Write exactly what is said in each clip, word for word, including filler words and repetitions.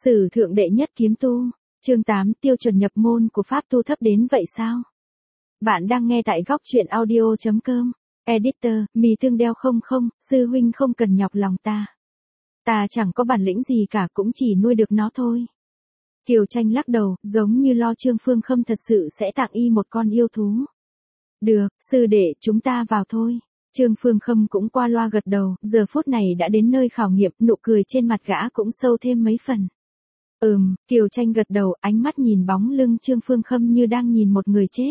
Sử thượng đệ nhất kiếm tu, chương tám tiêu chuẩn nhập môn của pháp tu thấp đến vậy sao? Bạn đang nghe tại góc truyện audio chấm com. Editor, mì tương đeo không không, sư huynh không cần nhọc lòng ta. Ta chẳng có bản lĩnh gì cả, cũng chỉ nuôi được nó thôi. Kiều Tranh lắc đầu, giống như lo Trương Phương Khâm thật sự sẽ tặng y một con yêu thú. Được, sư đệ, chúng ta vào thôi. Trương Phương Khâm cũng qua loa gật đầu, giờ phút này đã đến nơi khảo nghiệm, nụ cười trên mặt gã cũng sâu thêm mấy phần. Ừm, Kiều Tranh gật đầu, ánh mắt nhìn bóng lưng Trương Phương Khâm như đang nhìn một người chết.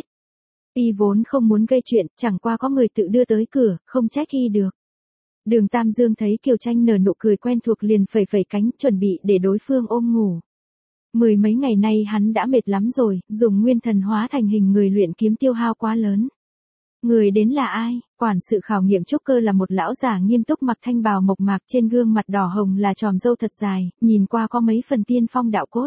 Y vốn không muốn gây chuyện, chẳng qua có người tự đưa tới cửa, không trách y được. Đường Tam Dương thấy Kiều Tranh nở nụ cười quen thuộc liền phẩy phẩy cánh, chuẩn bị để đối phương ôm ngủ. Mười mấy ngày nay hắn đã mệt lắm rồi, dùng nguyên thần hóa thành hình người luyện kiếm tiêu hao quá lớn. Người đến là ai? Quản sự khảo nghiệm trúc cơ là một lão già nghiêm túc, mặc thanh bào mộc mạc, trên gương mặt đỏ hồng là chòm râu thật dài, nhìn qua có mấy phần tiên phong đạo cốt.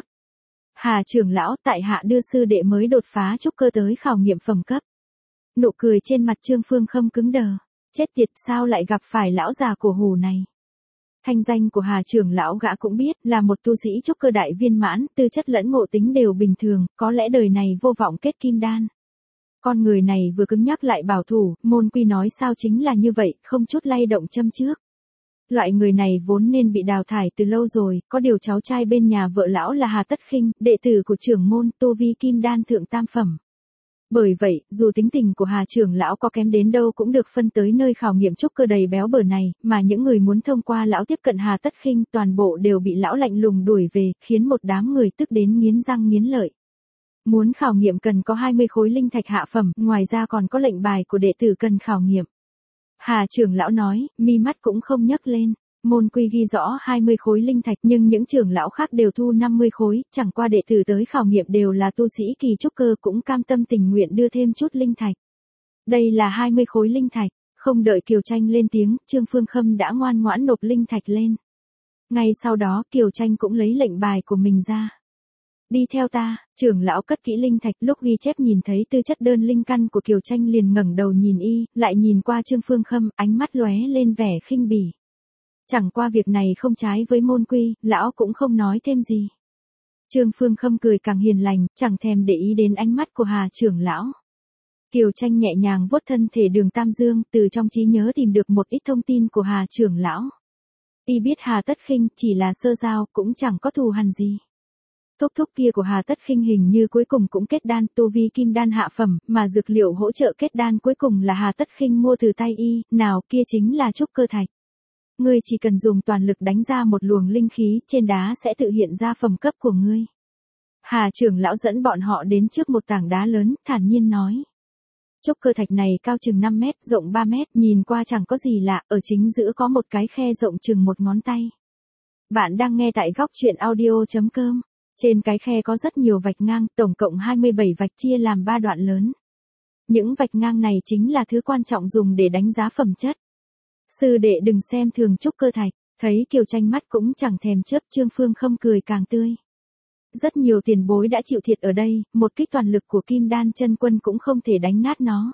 Hà trưởng lão, tại hạ đưa sư đệ mới đột phá trúc cơ tới khảo nghiệm phẩm cấp. Nụ cười trên mặt Trương Phương Khâm cứng đờ. Chết tiệt, sao lại gặp phải lão già cổ hủ này? Thanh danh của Hà trưởng lão gã cũng biết, là một tu sĩ trúc cơ đại viên mãn, tư chất lẫn ngộ tính đều bình thường, có lẽ đời này vô vọng kết kim đan. Con người này vừa cứng nhắc lại bảo thủ, môn quy nói sao chính là như vậy, không chút lay động châm trước. Loại người này vốn nên bị đào thải từ lâu rồi, có điều cháu trai bên nhà vợ lão là Hà Tất Khinh, đệ tử của trưởng môn, tu vi kim đan thượng tam phẩm. Bởi vậy, dù tính tình của Hà trưởng lão có kém đến đâu cũng được phân tới nơi khảo nghiệm trúc cơ đầy béo bở này, mà những người muốn thông qua lão tiếp cận Hà Tất Khinh toàn bộ đều bị lão lạnh lùng đuổi về, khiến một đám người tức đến nghiến răng nghiến lợi. Muốn khảo nghiệm cần có hai mươi khối linh thạch hạ phẩm, ngoài ra còn có lệnh bài của đệ tử cần khảo nghiệm. Hà trưởng lão nói, mi mắt cũng không nhấc lên. Môn quy ghi rõ hai mươi khối linh thạch, nhưng những trưởng lão khác đều thu năm mươi khối, chẳng qua đệ tử tới khảo nghiệm đều là tu sĩ kỳ trúc cơ, cũng cam tâm tình nguyện đưa thêm chút linh thạch. Đây là hai mươi khối linh thạch, không đợi Kiều Tranh lên tiếng, Trương Phương Khâm đã ngoan ngoãn nộp linh thạch lên. Ngay sau đó Kiều Tranh cũng lấy lệnh bài của mình ra. Đi theo ta, trưởng lão cất kỹ linh thạch, lúc ghi chép nhìn thấy tư chất đơn linh căn của Kiều Tranh liền ngẩng đầu nhìn y, lại nhìn qua Trương Phương Khâm, ánh mắt lóe lên vẻ khinh bỉ. Chẳng qua việc này không trái với môn quy, lão cũng không nói thêm gì. Trương Phương Khâm cười càng hiền lành, chẳng thèm để ý đến ánh mắt của Hà trưởng lão. Kiều Tranh nhẹ nhàng vuốt thân thể Đường Tam Dương, từ trong trí nhớ tìm được một ít thông tin của Hà trưởng lão. Y biết Hà Tất Khinh chỉ là sơ giao, cũng chẳng có thù hằn gì. Thúc thúc kia của Hà Tất Khinh hình như cuối cùng cũng kết đan, tu vi kim đan hạ phẩm, mà dược liệu hỗ trợ kết đan cuối cùng là Hà Tất Khinh mua từ tay y, nào kia chính là trúc cơ thạch. Ngươi chỉ cần dùng toàn lực đánh ra một luồng linh khí, trên đá sẽ tự hiện ra phẩm cấp của ngươi. Hà trưởng lão dẫn bọn họ đến trước một tảng đá lớn, thản nhiên nói. Trúc cơ thạch này cao chừng năm mét, rộng ba mét, nhìn qua chẳng có gì lạ, ở chính giữa có một cái khe rộng chừng một ngón tay. Bạn đang nghe tại góc truyện audio chấm com. Trên cái khe có rất nhiều vạch ngang, tổng cộng hai mươi bảy vạch chia làm ba đoạn lớn. Những vạch ngang này chính là thứ quan trọng dùng để đánh giá phẩm chất. Sư đệ đừng xem thường trúc cơ thạch, thấy Kiều Tranh mắt cũng chẳng thèm chớp, Trương Phương Khâm cười càng tươi. Rất nhiều tiền bối đã chịu thiệt ở đây, một kích toàn lực của Kim Đan chân quân cũng không thể đánh nát nó.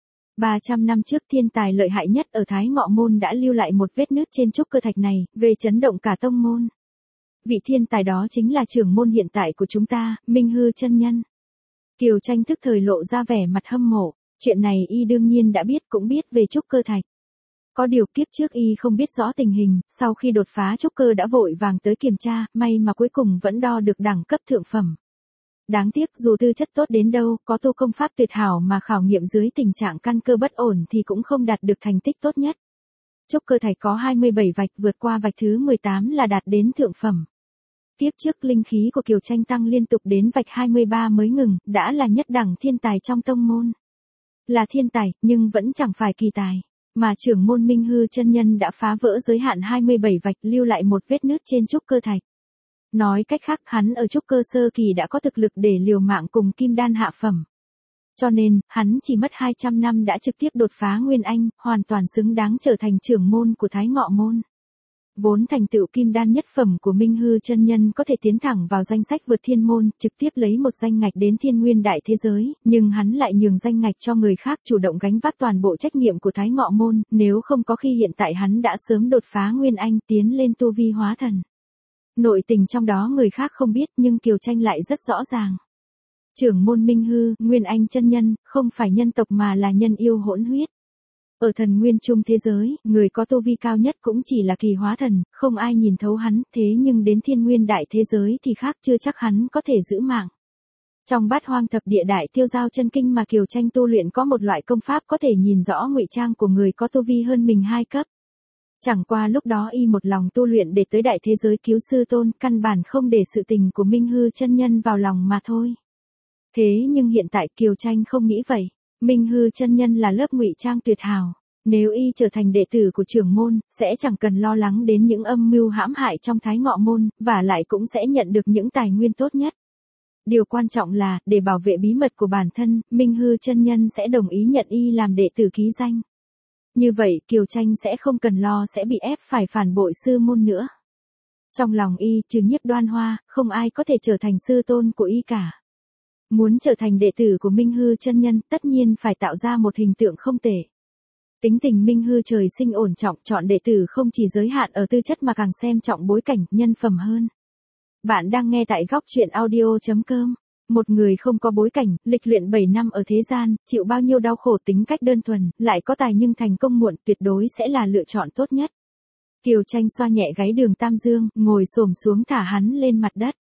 ba trăm năm trước thiên tài lợi hại nhất ở Thái Ngọ Môn đã lưu lại một vết nứt trên trúc cơ thạch này, gây chấn động cả tông môn. Vị thiên tài đó chính là trưởng môn hiện tại của chúng ta, Minh Hư chân nhân. Kiều Tranh tức thời lộ ra vẻ mặt hâm mộ, chuyện này y đương nhiên đã biết, cũng biết về trúc cơ thạch. Có điều kiếp trước y không biết rõ tình hình, sau khi đột phá trúc cơ đã vội vàng tới kiểm tra, may mà cuối cùng vẫn đo được đẳng cấp thượng phẩm. Đáng tiếc dù tư chất tốt đến đâu, có tu công pháp tuyệt hảo mà khảo nghiệm dưới tình trạng căn cơ bất ổn thì cũng không đạt được thành tích tốt nhất. Trúc cơ thạch có hai mươi bảy vạch, vượt qua vạch thứ mười tám là đạt đến thượng phẩm. Kiếp trước linh khí của Kiều Tranh tăng liên tục đến vạch hai mươi ba mới ngừng, đã là nhất đẳng thiên tài trong tông môn. Là thiên tài, nhưng vẫn chẳng phải kỳ tài. Mà trưởng môn Minh Hư chân nhân đã phá vỡ giới hạn hai mươi bảy vạch, lưu lại một vết nứt trên trúc cơ thạch. Nói cách khác, hắn ở trúc cơ sơ kỳ đã có thực lực để liều mạng cùng kim đan hạ phẩm. Cho nên, hắn chỉ mất hai trăm năm đã trực tiếp đột phá Nguyên Anh, hoàn toàn xứng đáng trở thành trưởng môn của Thái Ngọ Môn. Vốn thành tựu kim đan nhất phẩm của Minh Hư chân nhân có thể tiến thẳng vào danh sách vượt thiên môn, trực tiếp lấy một danh ngạch đến thiên nguyên đại thế giới, nhưng hắn lại nhường danh ngạch cho người khác chủ động gánh vác toàn bộ trách nhiệm của Thái Ngọ Môn, nếu không có khi hiện tại hắn đã sớm đột phá Nguyên Anh, tiến lên tu vi hóa thần. Nội tình trong đó người khác không biết nhưng Kiều Tranh lại rất rõ ràng. Trưởng môn Minh Hư, Nguyên Anh chân nhân, không phải nhân tộc mà là nhân yêu hỗn huyết. Ở thần nguyên trung thế giới, người có tu vi cao nhất cũng chỉ là kỳ hóa thần, không ai nhìn thấu hắn, thế nhưng đến thiên nguyên đại thế giới thì khác, chưa chắc hắn có thể giữ mạng. Trong bát hoang thập địa đại tiêu giao chân kinh mà Kiều Tranh tu luyện có một loại công pháp có thể nhìn rõ ngụy trang của người có tu vi hơn mình hai cấp. Chẳng qua lúc đó y một lòng tu luyện để tới đại thế giới cứu sư tôn, căn bản không để sự tình của Minh Hư chân nhân vào lòng mà thôi. Thế nhưng hiện tại Kiều Tranh không nghĩ vậy. Minh Hư chân nhân là lớp ngụy trang tuyệt hảo. Nếu y trở thành đệ tử của trưởng môn, sẽ chẳng cần lo lắng đến những âm mưu hãm hại trong Thái Ngọ môn, và lại cũng sẽ nhận được những tài nguyên tốt nhất. Điều quan trọng là, để bảo vệ bí mật của bản thân, Minh Hư chân nhân sẽ đồng ý nhận y làm đệ tử ký danh. Như vậy Kiều Tranh sẽ không cần lo sẽ bị ép phải phản bội sư môn nữa. Trong lòng y, trừ Nhiếp Đoan Hoa, không ai có thể trở thành sư tôn của y cả. Muốn trở thành đệ tử của Minh Hư chân nhân, tất nhiên phải tạo ra một hình tượng không tệ. Tính tình Minh Hư trời sinh ổn trọng, chọn đệ tử không chỉ giới hạn ở tư chất mà càng xem trọng bối cảnh, nhân phẩm hơn. Bạn đang nghe tại góc truyện audio chấm com. Một người không có bối cảnh, lịch luyện bảy năm ở thế gian, chịu bao nhiêu đau khổ, tính cách đơn thuần, lại có tài nhưng thành công muộn, tuyệt đối sẽ là lựa chọn tốt nhất. Kiều Tranh xoa nhẹ gáy Đường Tam Dương, ngồi xổm xuống thả hắn lên mặt đất.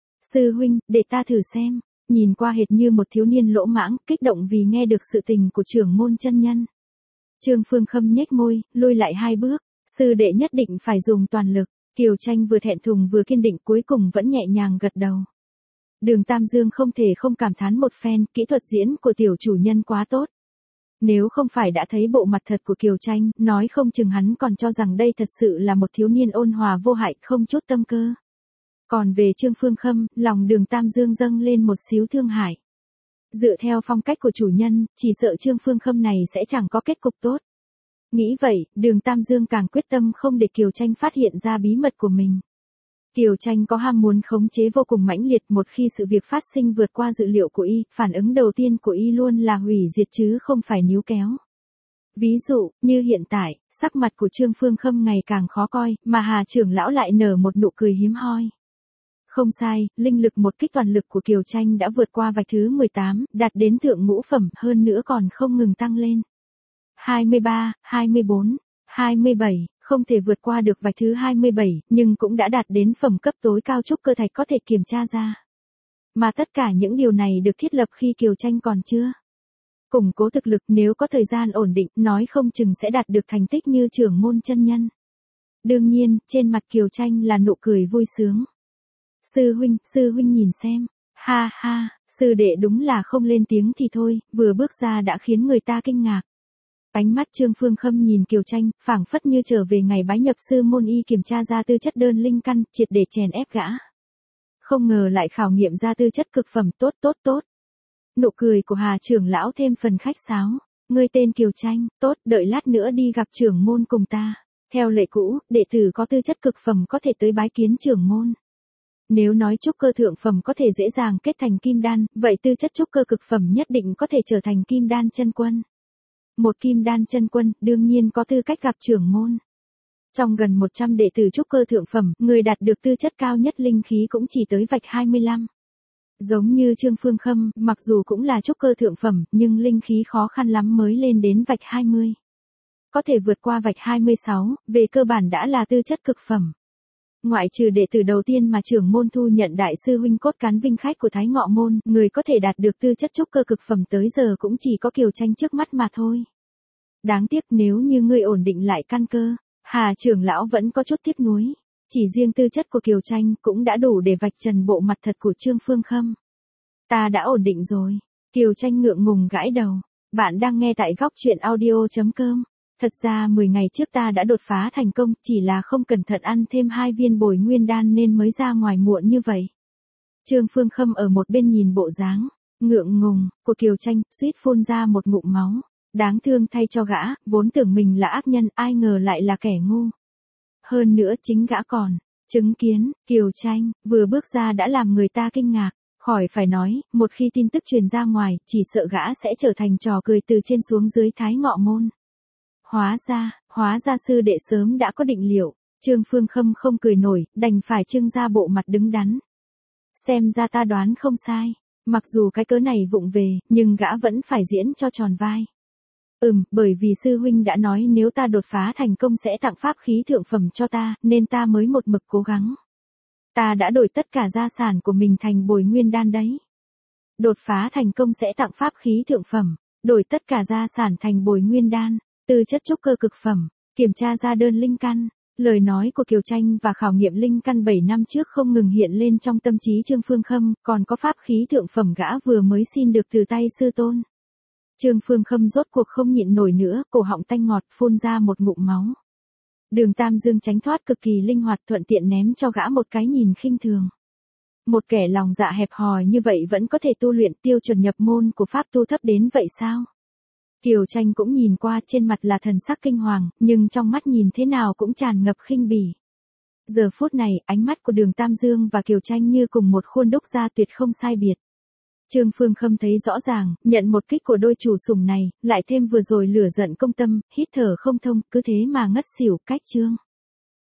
Sư huynh, để ta thử xem. Nhìn qua hệt như một thiếu niên lỗ mãng, kích động vì nghe được sự tình của trưởng môn chân nhân. Trương Phương Khâm nhếch môi, lùi lại hai bước. Sư đệ nhất định phải dùng toàn lực. Kiều Tranh vừa thẹn thùng vừa kiên định, cuối cùng vẫn nhẹ nhàng gật đầu. Đường Tam Dương không thể không cảm thán một phen, kỹ thuật diễn của tiểu chủ nhân quá tốt. Nếu không phải đã thấy bộ mặt thật của Kiều Tranh, nói không chừng hắn còn cho rằng đây thật sự là một thiếu niên ôn hòa vô hại, không chút tâm cơ. Còn về Trương Phương Khâm, lòng Đường Tam Dương dâng lên một xíu thương hại. Dựa theo phong cách của chủ nhân, chỉ sợ Trương Phương Khâm này sẽ chẳng có kết cục tốt. Nghĩ vậy, Đường Tam Dương càng quyết tâm không để Kiều Tranh phát hiện ra bí mật của mình. Kiều Tranh có ham muốn khống chế vô cùng mãnh liệt, một khi sự việc phát sinh vượt qua dự liệu của y, phản ứng đầu tiên của y luôn là hủy diệt chứ không phải níu kéo. Ví dụ, như hiện tại, sắc mặt của Trương Phương Khâm ngày càng khó coi, mà Hà trưởng lão lại nở một nụ cười hiếm hoi. Không sai, linh lực một kích toàn lực của Kiều Tranh đã vượt qua vạch thứ mười tám, đạt đến thượng ngũ phẩm, hơn nữa còn không ngừng tăng lên. hai mươi ba, hai mươi bốn, hai mươi bảy, không thể vượt qua được vạch thứ hai mươi bảy, nhưng cũng đã đạt đến phẩm cấp tối cao trúc cơ thạch có thể kiểm tra ra. Mà tất cả những điều này được thiết lập khi Kiều Tranh còn chưa củng cố thực lực, nếu có thời gian ổn định, nói không chừng sẽ đạt được thành tích như trưởng môn chân nhân. Đương nhiên, trên mặt Kiều Tranh là nụ cười vui sướng. Sư huynh, sư huynh nhìn xem. Ha ha, sư đệ đúng là không lên tiếng thì thôi, vừa bước ra đã khiến người ta kinh ngạc. Ánh mắt Trương Phương Khâm nhìn Kiều Tranh, phảng phất như trở về ngày bái nhập sư môn y kiểm tra ra tư chất đơn linh căn, triệt để chèn ép gã. Không ngờ lại khảo nghiệm ra tư chất cực phẩm, tốt tốt tốt. Nụ cười của Hà trưởng lão thêm phần khách sáo. Ngươi tên Kiều Tranh, tốt, đợi lát nữa đi gặp trưởng môn cùng ta. Theo lệ cũ, đệ tử có tư chất cực phẩm có thể tới bái kiến trưởng môn. Nếu nói trúc cơ thượng phẩm có thể dễ dàng kết thành kim đan, vậy tư chất trúc cơ cực phẩm nhất định có thể trở thành kim đan chân quân. Một kim đan chân quân, đương nhiên có tư cách gặp trưởng môn. Trong gần một trăm đệ tử trúc cơ thượng phẩm, người đạt được tư chất cao nhất linh khí cũng chỉ tới vạch hai mươi lăm. Giống như Trương Phương Khâm, mặc dù cũng là trúc cơ thượng phẩm, nhưng linh khí khó khăn lắm mới lên đến vạch hai mươi. Có thể vượt qua vạch hai mươi sáu, về cơ bản đã là tư chất cực phẩm. Ngoại trừ đệ tử đầu tiên mà trưởng môn thu nhận đại sư huynh cốt cán vinh khách của Thái Ngọ môn, người có thể đạt được tư chất trúc cơ cực phẩm tới giờ cũng chỉ có Kiều Tranh trước mắt mà thôi. Đáng tiếc nếu như ngươi ổn định lại căn cơ, Hà trưởng lão vẫn có chút tiếc nuối. Chỉ riêng tư chất của Kiều Tranh cũng đã đủ để vạch trần bộ mặt thật của Trương Phương Khâm. Ta đã ổn định rồi. Kiều Tranh ngượng ngùng gãi đầu. Bạn đang nghe tại góc truyện audio chấm com. Thật ra mười ngày trước ta đã đột phá thành công, chỉ là không cẩn thận ăn thêm hai viên bồi nguyên đan nên mới ra ngoài muộn như vậy. Trương Phương Khâm ở một bên nhìn bộ dáng ngượng ngùng của Kiều Tranh, suýt phun ra một ngụm máu. Đáng thương thay cho gã, vốn tưởng mình là ác nhân, ai ngờ lại là kẻ ngu. Hơn nữa chính gã còn chứng kiến Kiều Tranh vừa bước ra đã làm người ta kinh ngạc. Khỏi phải nói, một khi tin tức truyền ra ngoài, chỉ sợ gã sẽ trở thành trò cười từ trên xuống dưới Thái Ngọ môn. Hóa ra, hóa ra sư đệ sớm đã có định liệu. Trương Phương Khâm không cười nổi, đành phải trưng ra bộ mặt đứng đắn. Xem ra ta đoán không sai. Mặc dù cái cớ này vụng về, nhưng gã vẫn phải diễn cho tròn vai. Ừm, bởi vì sư huynh đã nói nếu ta đột phá thành công sẽ tặng pháp khí thượng phẩm cho ta, nên ta mới một mực cố gắng. Ta đã đổi tất cả gia sản của mình thành bồi nguyên đan đấy. Đột phá thành công sẽ tặng pháp khí thượng phẩm, đổi tất cả gia sản thành bồi nguyên đan, tư chất trúc cơ cực phẩm, kiểm tra ra đơn linh căn. Lời nói của Kiều Tranh và khảo nghiệm linh căn bảy năm trước không ngừng hiện lên trong tâm trí Trương Phương Khâm, còn có pháp khí thượng phẩm gã vừa mới xin được từ tay sư tôn. Trương Phương Khâm rốt cuộc không nhịn nổi nữa, cổ họng tanh ngọt phun ra một ngụm máu. Đường Tam Dương tránh thoát cực kỳ linh hoạt, thuận tiện ném cho gã một cái nhìn khinh thường. Một kẻ lòng dạ hẹp hòi như vậy vẫn có thể tu luyện, tiêu chuẩn nhập môn của pháp tu thấp đến vậy sao? Kiều Tranh cũng nhìn qua, trên mặt là thần sắc kinh hoàng, nhưng trong mắt nhìn thế nào cũng tràn ngập khinh bỉ. Giờ phút này, ánh mắt của Đường Tam Dương và Kiều Tranh như cùng một khuôn đúc ra tuyệt không sai biệt. Trương Phương Khâm thấy rõ ràng, nhận một kích của đôi chủ sủng này, lại thêm vừa rồi lửa giận công tâm, hít thở không thông, cứ thế mà ngất xỉu. Cách chương